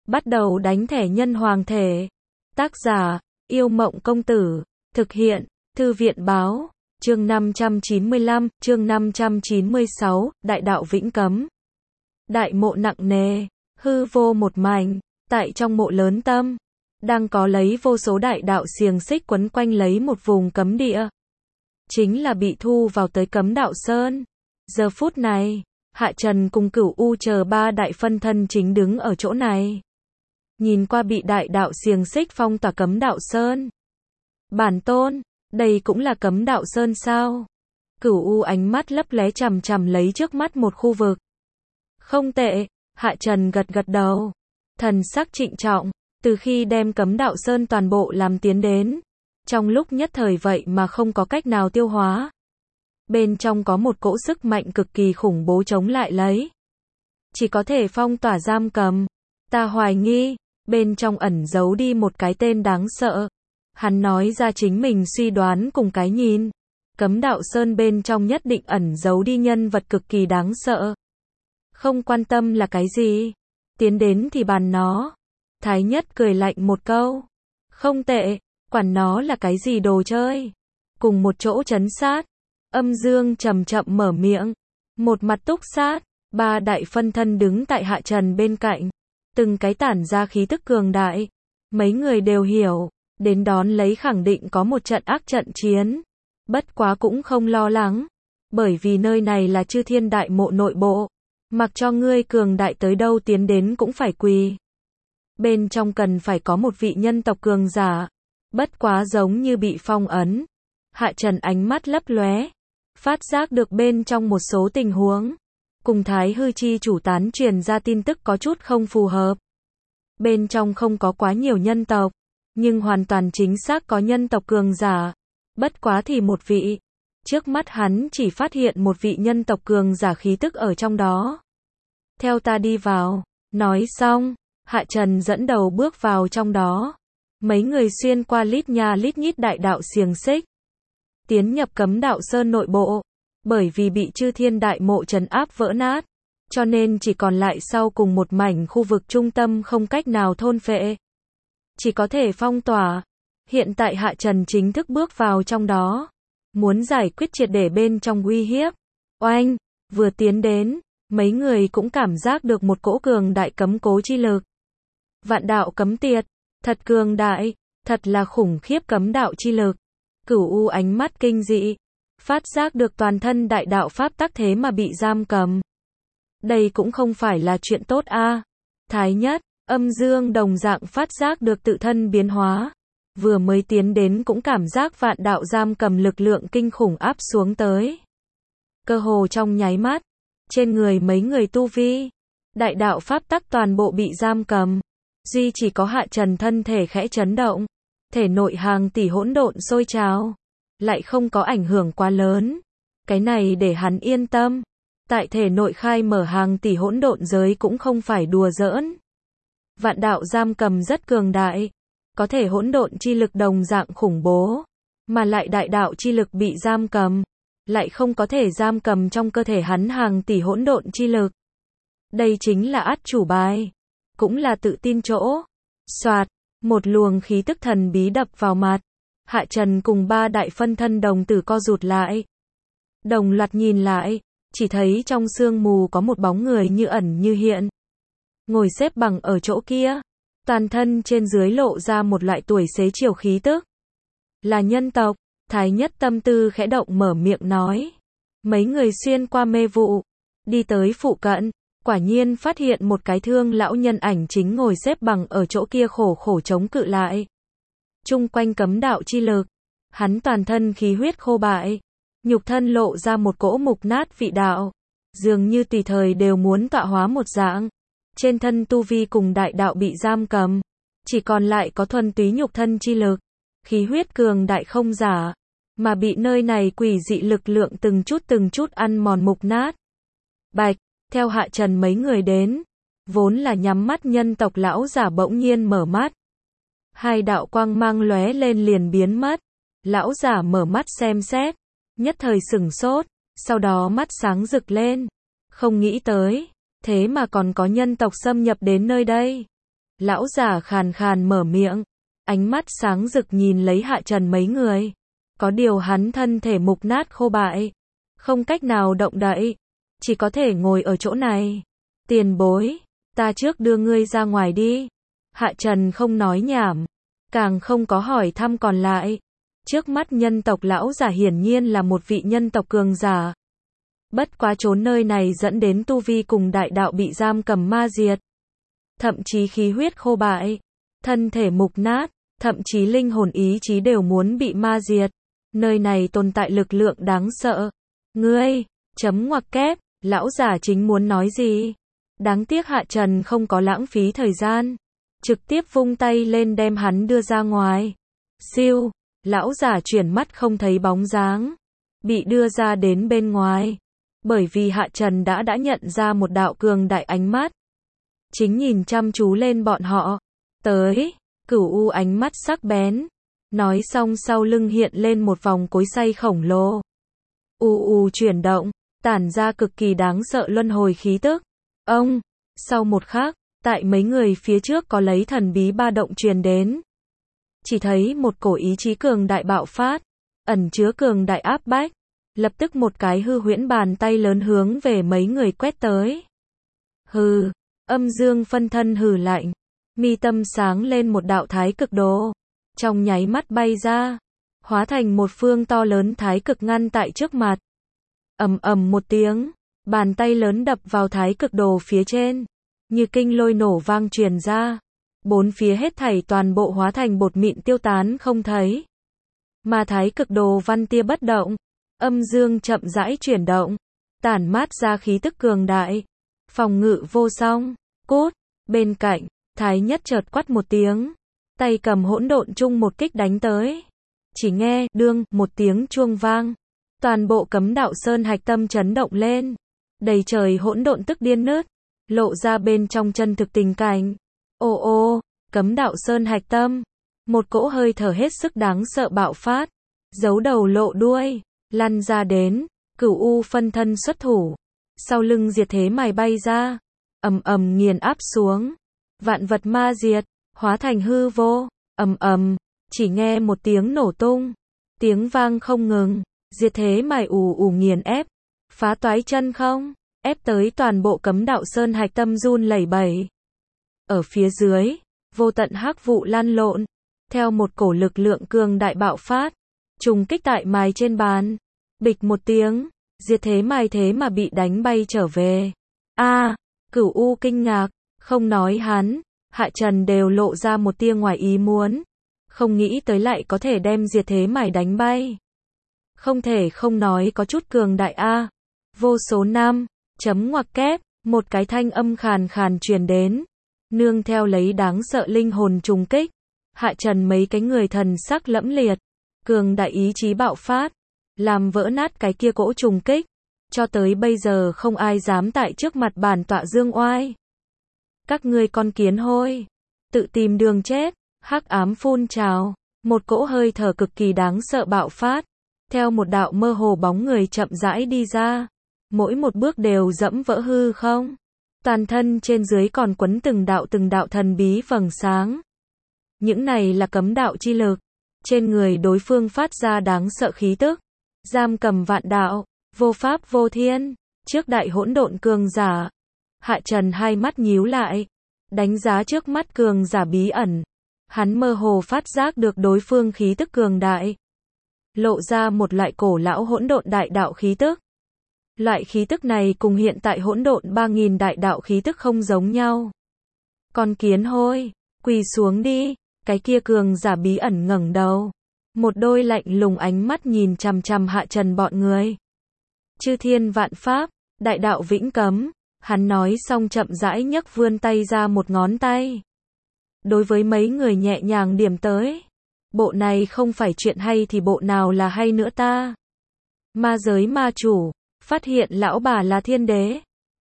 Bắt đầu đánh thẻ nhân hoàng thể. Tác giả, Yêu Mộng Công Tử. Thực hiện, Thư viện Báo. Chương 595, chương 596, Đại đạo vĩnh cấm. Đại mộ nặng nề, hư vô một mảnh, tại trong mộ lớn tâm, đang có lấy vô số đại đạo xiềng xích quấn quanh lấy một vùng cấm địa. Chính là bị thu vào tới cấm đạo sơn. Giờ phút này, Hạ Trần cùng Cửu U chờ ba đại phân thân chính đứng ở chỗ này. Nhìn qua bị đại đạo xiềng xích phong tỏa cấm đạo sơn. Bản tôn, đây cũng là cấm đạo sơn sao? Cửu U ánh mắt lấp lé chằm chằm lấy trước mắt một khu vực. Không tệ, Hạ Trần gật gật đầu. Thần sắc trịnh trọng, từ khi đem cấm đạo sơn toàn bộ làm tiến đến. Trong lúc nhất thời vậy mà không có cách nào tiêu hóa. Bên trong có một cỗ sức mạnh cực kỳ khủng bố chống lại lấy. Chỉ có thể phong tỏa giam cầm. Ta hoài nghi, bên trong ẩn giấu đi một cái tên đáng sợ. Hắn nói ra chính mình suy đoán cùng cái nhìn. Cấm đạo sơn bên trong nhất định ẩn giấu đi nhân vật cực kỳ đáng sợ. Không quan tâm là cái gì. Tiến đến thì bàn nó. Thái nhất cười lạnh một câu. Không tệ, quản nó là cái gì đồ chơi. Cùng một chỗ trấn sát. Âm Dương chậm chậm mở miệng. Một mặt túc sát. Ba đại phân thân đứng tại Hạ Trần bên cạnh. Từng cái tản ra khí tức cường đại. Mấy người đều hiểu. Đến đón lấy khẳng định có một trận ác trận chiến. Bất quá cũng không lo lắng. Bởi vì nơi này là Chư Thiên Đại Mộ nội bộ. Mặc cho ngươi cường đại tới đâu tiến đến cũng phải quỳ. Bên trong cần phải có một vị nhân tộc cường giả. Bất quá giống như bị phong ấn. Hạ Trần ánh mắt lấp lóe. Phát giác được bên trong một số tình huống. Cùng Thái Hư Chi chủ tán truyền ra tin tức có chút không phù hợp. Bên trong không có quá nhiều nhân tộc. Nhưng hoàn toàn chính xác có nhân tộc cường giả. Bất quá thì một vị. Trước mắt hắn chỉ phát hiện một vị nhân tộc cường giả khí tức ở trong đó. Theo ta đi vào. Nói xong, Hạ Trần dẫn đầu bước vào trong đó. Mấy người xuyên qua lít nha lít nhít đại đạo xiềng xích. Tiến nhập cấm đạo sơn nội bộ. Bởi vì bị Chư Thiên Đại Mộ trấn áp vỡ nát. Cho nên chỉ còn lại sau cùng một mảnh khu vực trung tâm không cách nào thôn phệ. Chỉ có thể phong tỏa. Hiện tại Hạ Trần chính thức bước vào trong đó. Muốn giải quyết triệt để bên trong uy hiếp. Oanh, vừa tiến đến, mấy người cũng cảm giác được một cỗ cường đại cấm cố chi lực. Vạn đạo cấm tiệt, thật cường đại, thật là khủng khiếp cấm đạo chi lực. Cửu U ánh mắt kinh dị, phát giác được toàn thân đại đạo pháp tắc thế mà bị giam cầm. Đây cũng không phải là chuyện tốt a. Thái nhất, Âm Dương đồng dạng phát giác được tự thân biến hóa. Vừa mới tiến đến cũng cảm giác vạn đạo giam cầm lực lượng kinh khủng áp xuống tới. Cơ hồ trong nháy mắt, trên người mấy người tu vi, đại đạo pháp tắc toàn bộ bị giam cầm. Duy chỉ có Hạ Trần thân thể khẽ chấn động, thể nội hàng tỷ hỗn độn sôi trào, lại không có ảnh hưởng quá lớn. Cái này để hắn yên tâm. Tại thể nội khai mở hàng tỷ hỗn độn giới cũng không phải đùa giỡn. Vạn đạo giam cầm rất cường đại. Có thể hỗn độn chi lực đồng dạng khủng bố. Mà lại đại đạo chi lực bị giam cầm. Lại không có thể giam cầm trong cơ thể hắn hàng tỷ hỗn độn chi lực. Đây chính là át chủ bài. Cũng là tự tin chỗ. Soạt, một luồng khí tức thần bí đập vào mặt. Hạ Trần cùng ba đại phân thân đồng tử co rụt lại. Đồng loạt nhìn lại. Chỉ thấy trong sương mù có một bóng người như ẩn như hiện. Ngồi xếp bằng ở chỗ kia. Toàn thân trên dưới lộ ra một loại tuổi xế chiều khí tức. Là nhân tộc. Thái nhất tâm tư khẽ động mở miệng nói. Mấy người xuyên qua mê vụ. Đi tới phụ cận. Quả nhiên phát hiện một cái thương lão nhân ảnh chính ngồi xếp bằng ở chỗ kia khổ khổ chống cự lại. Chung quanh cấm đạo chi lực. Hắn toàn thân khí huyết khô bại. Nhục thân lộ ra một cỗ mục nát vị đạo. Dường như tùy thời đều muốn tọa hóa một dạng. Trên thân tu vi cùng đại đạo bị giam cầm. Chỉ còn lại có thuần túy nhục thân chi lực. Khí huyết cường đại không giả. Mà bị nơi này quỷ dị lực lượng từng chút ăn mòn mục nát. Bạch, theo Hạ Trần mấy người đến. Vốn là nhắm mắt nhân tộc lão giả bỗng nhiên mở mắt. Hai đạo quang mang lóe lên liền biến mất. Lão giả mở mắt xem xét. Nhất thời sửng sốt. Sau đó mắt sáng rực lên. Không nghĩ tới. Thế mà còn có nhân tộc xâm nhập đến nơi đây. Lão giả khàn khàn mở miệng, ánh mắt sáng rực nhìn lấy Hạ Trần mấy người. Có điều hắn thân thể mục nát khô bại, không cách nào động đậy, chỉ có thể ngồi ở chỗ này. Tiền bối, ta trước đưa ngươi ra ngoài đi. Hạ Trần không nói nhảm, càng không có hỏi thăm còn lại. Trước mắt nhân tộc lão giả hiển nhiên là một vị nhân tộc cường giả. Bất quá trốn nơi này dẫn đến tu vi cùng đại đạo bị giam cầm ma diệt. Thậm chí khí huyết khô bại, thân thể mục nát, thậm chí linh hồn ý chí đều muốn bị ma diệt. Nơi này tồn tại lực lượng đáng sợ. Ngươi, chấm ngoặc kép, lão giả chính muốn nói gì? Đáng tiếc Hạ Trần không có lãng phí thời gian. Trực tiếp vung tay lên đem hắn đưa ra ngoài. Siêu, lão giả chuyển mắt không thấy bóng dáng. Bị đưa ra đến bên ngoài. Bởi vì Hạ Trần đã nhận ra một đạo cường đại ánh mắt. Chính nhìn chăm chú lên bọn họ. Tới, Cửu U ánh mắt sắc bén. Nói xong sau lưng hiện lên một vòng cối xay khổng lồ. Chuyển động, tản ra cực kỳ đáng sợ luân hồi khí tức. Ông, sau một khắc, tại mấy người phía trước có lấy thần bí ba động truyền đến. Chỉ thấy một cổ ý chí cường đại bạo phát, ẩn chứa cường đại áp bách. Lập tức một cái hư huyễn bàn tay lớn hướng về mấy người quét tới. Hừ, âm dương phân thân hừ lạnh. Mi tâm sáng lên một đạo thái cực đồ. Trong nháy mắt bay ra, hóa thành một phương to lớn thái cực ngăn tại trước mặt. Ầm ầm một tiếng, bàn tay lớn đập vào thái cực đồ phía trên, như kinh lôi nổ vang truyền ra. Bốn phía hết thảy toàn bộ hóa thành bột mịn tiêu tán không thấy. Mà thái cực đồ văn tia bất động, âm dương chậm rãi chuyển động, tản mát ra khí tức cường đại, phòng ngự vô song. Cốt, bên cạnh, Thái Nhất chợt quát một tiếng, tay cầm hỗn độn chung một kích đánh tới. Chỉ nghe đương một tiếng chuông vang, toàn bộ Cấm Đạo Sơn hạch tâm chấn động lên, đầy trời hỗn độn tức điên nứt, lộ ra bên trong chân thực tình cảnh. Ô, Cấm Đạo Sơn hạch tâm, một cỗ hơi thở hết sức đáng sợ bạo phát, giấu đầu lộ đuôi, lăn ra đến. Cửu U phân thân xuất thủ, sau lưng diệt thế mài bay ra, ầm ầm nghiền áp xuống, vạn vật ma diệt, hóa thành hư vô. Ầm ầm, chỉ nghe một tiếng nổ tung, tiếng vang không ngừng, diệt thế mài ù nghiền ép, phá toái chân không, ép tới toàn bộ Cấm Đạo Sơn hạch tâm run lẩy bẩy. Ở phía dưới, vô tận hắc vụ lăn lộn, theo một cổ lực lượng cường đại bạo phát, trùng kích tại mài trên bàn. Bịch một tiếng, diệt thế mài thế mà bị đánh bay trở về. Cửu U kinh ngạc, không nói hắn, Hạ Trần đều lộ ra một tia ngoài ý muốn. Không nghĩ tới lại có thể đem diệt thế mài đánh bay. Không thể không nói có chút cường đại Vô số năm, chấm ngoặc kép, một cái thanh âm khàn khàn truyền đến. Nương theo lấy đáng sợ linh hồn trùng kích. Hạ Trần mấy cái người thần sắc lẫm liệt. Cường đại ý chí bạo phát, làm vỡ nát cái kia cỗ trùng kích. Cho tới bây giờ không ai dám tại trước mặt bản tọa dương oai. Các ngươi con kiến hôi, tự tìm đường chết. Hắc ám phun trào, một cỗ hơi thở cực kỳ đáng sợ bạo phát, theo một đạo mơ hồ bóng người chậm rãi đi ra, mỗi một bước đều dẫm vỡ hư không, toàn thân trên dưới còn quấn từng đạo thần bí vầng sáng. Những này là cấm đạo chi lực, trên người đối phương phát ra đáng sợ khí tức, giam cầm vạn đạo, vô pháp vô thiên, trước đại hỗn độn cường giả. Hạ Trần hai mắt nhíu lại, đánh giá trước mắt cường giả bí ẩn. Hắn mơ hồ phát giác được đối phương khí tức cường đại, lộ ra một loại cổ lão hỗn độn đại đạo khí tức. Loại khí tức này cùng hiện tại hỗn độn 3000 đại đạo khí tức không giống nhau. Con kiến hôi, quỳ xuống đi. Cái kia cường giả bí ẩn ngẩng đầu, một đôi lạnh lùng ánh mắt nhìn chằm chằm Hạ Trần bọn người. Chư thiên vạn pháp, đại đạo vĩnh cấm. Hắn nói xong chậm rãi nhấc vươn tay ra một ngón tay. Đối với mấy người nhẹ nhàng điểm tới. Bộ này không phải chuyện hay thì bộ nào là hay nữa ta? Ma giới ma chủ, phát hiện lão bà là thiên đế.